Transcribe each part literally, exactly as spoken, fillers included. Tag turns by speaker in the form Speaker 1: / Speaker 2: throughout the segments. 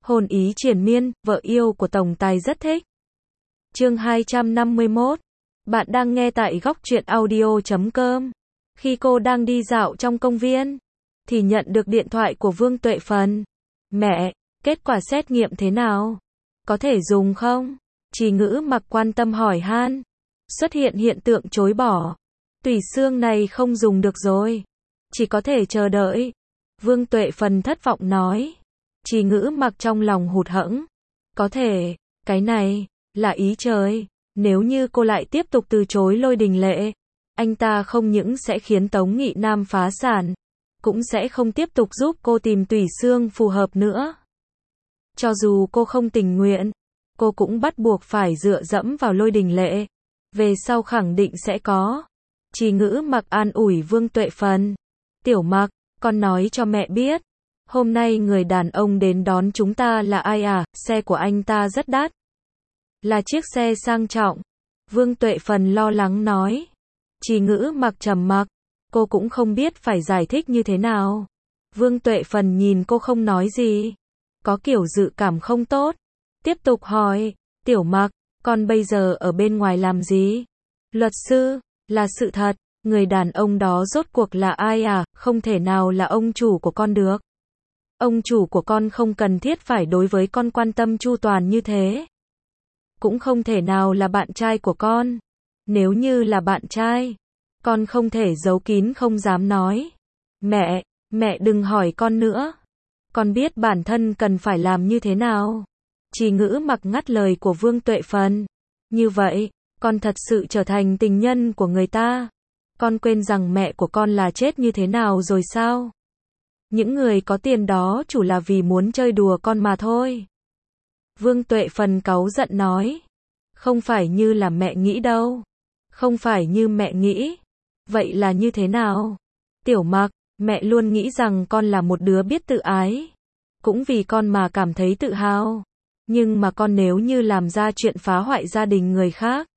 Speaker 1: Hồn ý triền miên, vợ yêu của tổng tài rất thích. Chương hai trăm năm mươi mốt. Bạn đang nghe tại góc truyện audio chấm com. Khi cô đang đi dạo trong công viên, thì nhận được điện thoại của Vương Tuệ Phần. Mẹ, kết quả xét nghiệm thế nào? Có thể dùng không? Trì Ngữ Mặc quan tâm hỏi han. Xuất hiện hiện tượng chối bỏ. Tủy xương này không dùng được rồi. Chỉ có thể chờ đợi. Vương Tuệ Phần thất vọng nói. Trì Ngữ Mặc trong lòng hụt hẫng. Có thể, cái này, là ý trời. Nếu như cô lại tiếp tục từ chối Lôi Đình Lệ, anh ta không những sẽ khiến Tống Nghị Nam phá sản, cũng sẽ không tiếp tục giúp cô tìm tủy xương phù hợp nữa. Cho dù cô không tình nguyện, cô cũng bắt buộc phải dựa dẫm vào Lôi Đình Lệ. Về sau khẳng định sẽ có. Trì Ngữ Mặc an ủi Vương Tuệ Phần. Tiểu Mặc, con nói cho mẹ biết. Hôm nay người đàn ông đến đón chúng ta là ai à? Xe của anh ta rất đắt. Là chiếc xe sang trọng. Vương Tuệ Phần lo lắng nói. Trì Ngữ Mặc trầm mặc. Cô cũng không biết phải giải thích như thế nào. Vương Tuệ Phần nhìn cô không nói gì. Có kiểu dự cảm không tốt. Tiếp tục hỏi. Tiểu Mặc, con bây giờ ở bên ngoài làm gì? Luật sư, là sự thật. Người đàn ông đó rốt cuộc là ai à? Không thể nào là ông chủ của con được. Ông chủ của con không cần thiết phải đối với con quan tâm chu toàn như thế. Cũng không thể nào là bạn trai của con. Nếu như là bạn trai, con không thể giấu kín không dám nói. Mẹ, mẹ đừng hỏi con nữa. Con biết bản thân cần phải làm như thế nào. Trì Ngữ Mặc ngắt lời của Vương Tuệ Phần. Như vậy, con thật sự trở thành tình nhân của người ta. Con quên rằng mẹ của con là chết như thế nào rồi sao? Những người có tiền đó chủ là vì muốn chơi đùa con mà thôi. Vương Tuệ Phần cáu giận nói. Không phải như là mẹ nghĩ đâu. Không phải như mẹ nghĩ. Vậy là như thế nào? Tiểu Mặc, mẹ luôn nghĩ rằng con là một đứa biết tự ái. Cũng vì con mà cảm thấy tự hào. Nhưng mà con nếu như làm ra chuyện phá hoại gia đình người khác,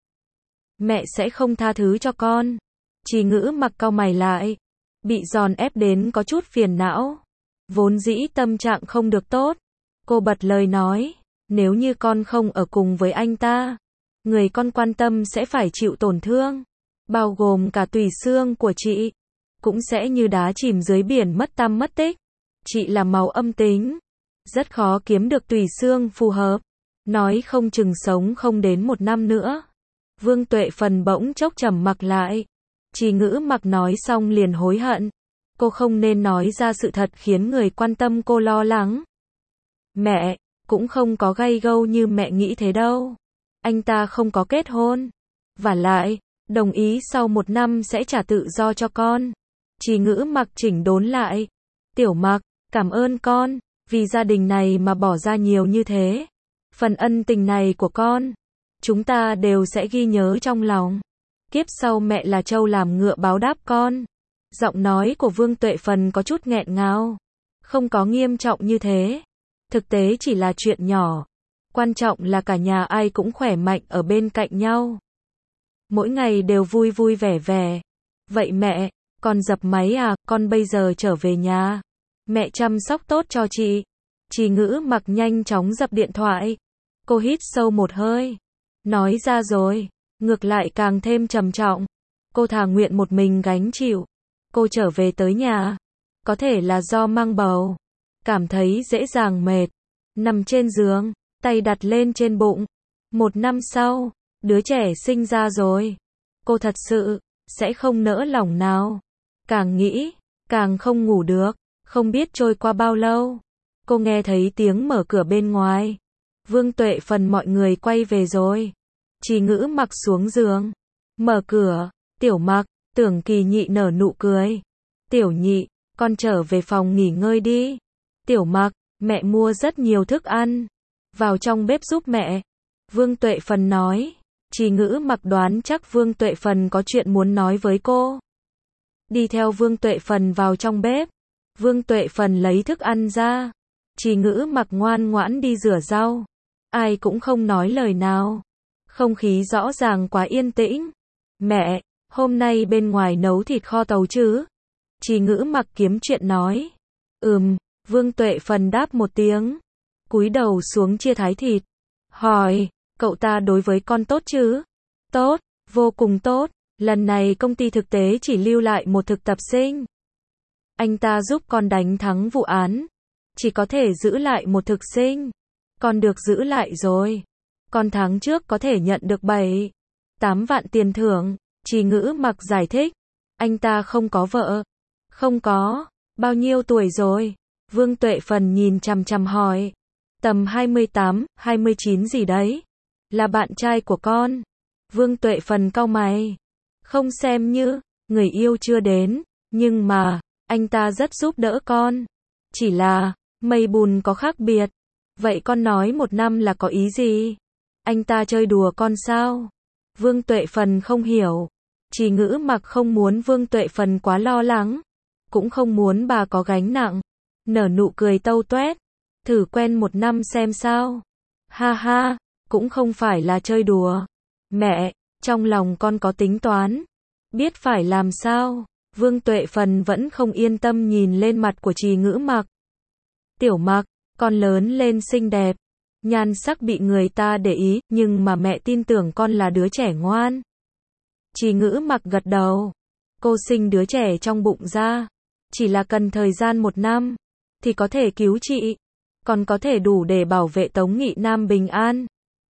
Speaker 1: mẹ sẽ không tha thứ cho con. Trì Ngữ Mặc cau mày lại. Bị giòn ép đến có chút phiền não. Vốn dĩ tâm trạng không được tốt. Cô bật lời nói. Nếu như con không ở cùng với anh ta, người con quan tâm sẽ phải chịu tổn thương. Bao gồm cả tủy xương của chị. Cũng sẽ như đá chìm dưới biển mất tăm mất tích. Chị là màu âm tính. Rất khó kiếm được tủy xương phù hợp. Nói không chừng sống không đến một năm nữa. Vương Tuệ Phần bỗng chốc trầm mặc lại. Trì Ngữ Mặc nói xong liền hối hận. Cô không nên nói ra sự thật khiến người quan tâm cô lo lắng. Mẹ, cũng không có gay gâu như mẹ nghĩ thế đâu. Anh ta không có kết hôn. Vả lại, đồng ý sau một năm sẽ trả tự do cho con. Trì Ngữ Mặc chỉnh đốn lại. Tiểu Mặc, cảm ơn con, vì gia đình này mà bỏ ra nhiều như thế. Phần ân tình này của con, chúng ta đều sẽ ghi nhớ trong lòng. Kiếp sau mẹ là trâu làm ngựa báo đáp con. Giọng nói của Vương Tuệ Phần có chút nghẹn ngào. Không có nghiêm trọng như thế. Thực tế chỉ là chuyện nhỏ. Quan trọng là cả nhà ai cũng khỏe mạnh ở bên cạnh nhau. Mỗi ngày đều vui vui vẻ vẻ. Vậy mẹ, con dập máy à? Con bây giờ trở về nhà. Mẹ chăm sóc tốt cho chị. Trì Ngữ Mặc nhanh chóng dập điện thoại. Cô hít sâu một hơi. Nói ra rồi. Ngược lại càng thêm trầm trọng. Cô thà nguyện một mình gánh chịu. Cô trở về tới nhà. Có thể là do mang bầu. Cảm thấy dễ dàng mệt. Nằm trên giường, tay đặt lên trên bụng. Một năm sau, đứa trẻ sinh ra rồi. Cô thật sự, sẽ không nỡ lòng nào. Càng nghĩ, càng không ngủ được. Không biết trôi qua bao lâu. Cô nghe thấy tiếng mở cửa bên ngoài. Vương Tuệ Phần mọi người quay về rồi. Trì Ngữ Mặc xuống giường. Mở cửa. Tiểu Mặc, Tưởng Kỳ Nhị nở nụ cười. Tiểu Nhị, con trở về phòng nghỉ ngơi đi. Tiểu Mặc, mẹ mua rất nhiều thức ăn. Vào trong bếp giúp mẹ. Vương Tuệ Phần nói. Trì Ngữ Mặc đoán chắc Vương Tuệ Phần có chuyện muốn nói với cô. Đi theo Vương Tuệ Phần vào trong bếp. Vương Tuệ Phần lấy thức ăn ra. Trì Ngữ Mặc ngoan ngoãn đi rửa rau. Ai cũng không nói lời nào. Không khí rõ ràng quá yên tĩnh. Mẹ, hôm nay bên ngoài nấu thịt kho tàu chứ? Trì Ngữ Mặc kiếm chuyện nói. Ừm, Vương Tuệ Phần đáp một tiếng. cúi đầu xuống chia thái thịt. Hỏi, cậu ta đối với con tốt chứ? Tốt, vô cùng tốt. Lần này công ty thực tế chỉ lưu lại một thực tập sinh. Anh ta giúp con đánh thắng vụ án. Chỉ có thể giữ lại một thực sinh. Con được giữ lại rồi. Con tháng trước có thể nhận được bảy, tám vạn tiền thưởng. Trì Ngữ Mặc giải thích. Anh ta không có vợ. Không có. Bao nhiêu tuổi rồi? Vương Tuệ Phần nhìn chằm chằm hỏi. Tầm hai mươi tám, hai mươi chín gì đấy. Là bạn trai của con. Vương Tuệ Phần cau mày. Không xem như, người yêu chưa đến. Nhưng mà, anh ta rất giúp đỡ con. Chỉ là, mây bùn có khác biệt. Vậy con nói một năm là có ý gì? Anh ta chơi đùa con sao? Vương Tuệ Phần không hiểu. Trì Ngữ Mặc không muốn Vương Tuệ Phần quá lo lắng. Cũng không muốn bà có gánh nặng. Nở nụ cười tâu tuét. Thử quen một năm xem sao. Ha ha, cũng không phải là chơi đùa. Mẹ, trong lòng con có tính toán. Biết phải làm sao. Vương Tuệ Phần vẫn không yên tâm nhìn lên mặt của Trì Ngữ Mặc. Tiểu Mặc, con lớn lên xinh đẹp. Nhan sắc bị người ta để ý, nhưng mà mẹ tin tưởng con là đứa trẻ ngoan. Trì Ngữ Mặc gật đầu. Cô sinh đứa trẻ trong bụng ra. Chỉ là cần thời gian một năm. Thì có thể cứu trị. Còn có thể đủ để bảo vệ Tống Nghị Nam bình an.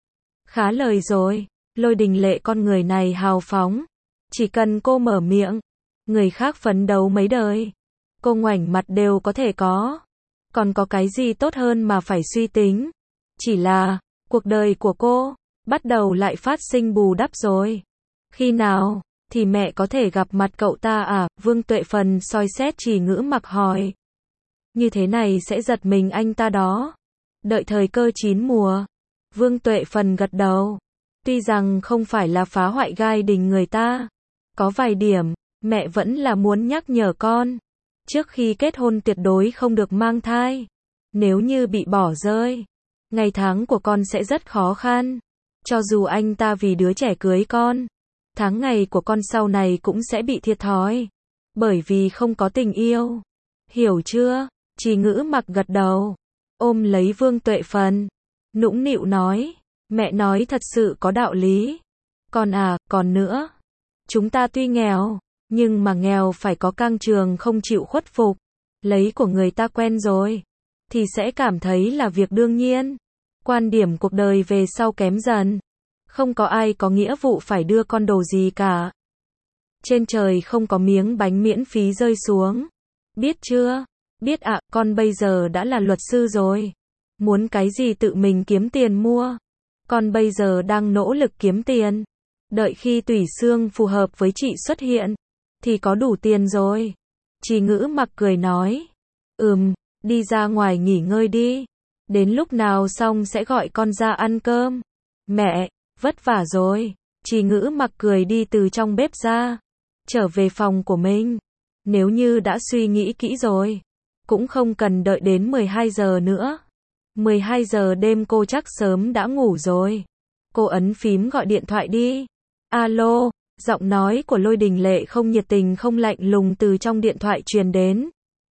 Speaker 1: Khá lời rồi. Lôi Đình Lệ con người này hào phóng. Chỉ cần cô mở miệng. Người khác phấn đấu mấy đời. Cô ngoảnh mặt đều có thể có. Còn có cái gì tốt hơn mà phải suy tính. Chỉ là, cuộc đời của cô, bắt đầu lại phát sinh bù đắp rồi. Khi nào, thì mẹ có thể gặp mặt cậu ta à? Vương Tuệ Phần soi xét Trì Ngữ Mặc hỏi. Như thế này sẽ giật mình anh ta đó. Đợi thời cơ chín mùa. Vương Tuệ Phần gật đầu. Tuy rằng không phải là phá hoại gai đình người ta. Có vài điểm, mẹ vẫn là muốn nhắc nhở con. Trước khi kết hôn tuyệt đối không được mang thai. Nếu như bị bỏ rơi, ngày tháng của con sẽ rất khó khăn. Cho dù anh ta vì đứa trẻ cưới con, tháng ngày của con sau này cũng sẽ bị thiệt thòi. Bởi vì không có tình yêu. Hiểu chưa? Trì Ngữ Mặc gật đầu. Ôm lấy Vương Tuệ Phần. Nũng nịu nói. Mẹ nói thật sự có đạo lý. Còn à, còn nữa. Chúng ta tuy nghèo, nhưng mà nghèo phải có căng trường không chịu khuất phục. Lấy của người ta quen rồi. Thì sẽ cảm thấy là việc đương nhiên. Quan điểm cuộc đời về sau kém dần. Không có ai có nghĩa vụ phải đưa con đồ gì cả. Trên trời không có miếng bánh miễn phí rơi xuống. Biết chưa? Biết ạ, à, con bây giờ đã là luật sư rồi. Muốn cái gì tự mình kiếm tiền mua. Con bây giờ đang nỗ lực kiếm tiền. Đợi khi tủy xương phù hợp với chị xuất hiện. Thì có đủ tiền rồi. Trì Ngữ Mặc cười nói. Ừm, đi ra ngoài nghỉ ngơi đi. Đến lúc nào xong sẽ gọi con ra ăn cơm. Mẹ, vất vả rồi. Trì Ngữ Mặc cười đi từ trong bếp ra. Trở về phòng của mình. Nếu như đã suy nghĩ kỹ rồi. Cũng không cần đợi đến mười hai giờ nữa. mười hai giờ đêm cô chắc sớm đã ngủ rồi. Cô ấn phím gọi điện thoại đi. Alo, giọng nói của Lôi Đình Lệ không nhiệt tình không lạnh lùng từ trong điện thoại truyền đến.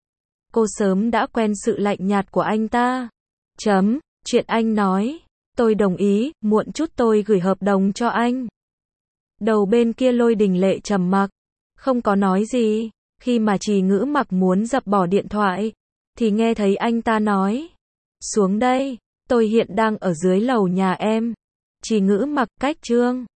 Speaker 1: Cô sớm đã quen sự lạnh nhạt của anh ta. Chấm, chuyện anh nói. Tôi đồng ý, muộn chút tôi gửi hợp đồng cho anh. Đầu bên kia Lôi Đình Lệ trầm mặc. Không có nói gì. Khi mà Trì Ngữ Mặc muốn dập bỏ điện thoại. Thì nghe thấy anh ta nói. Xuống đây, tôi hiện đang ở dưới lầu nhà em. Trì Ngữ Mặc cách Trương.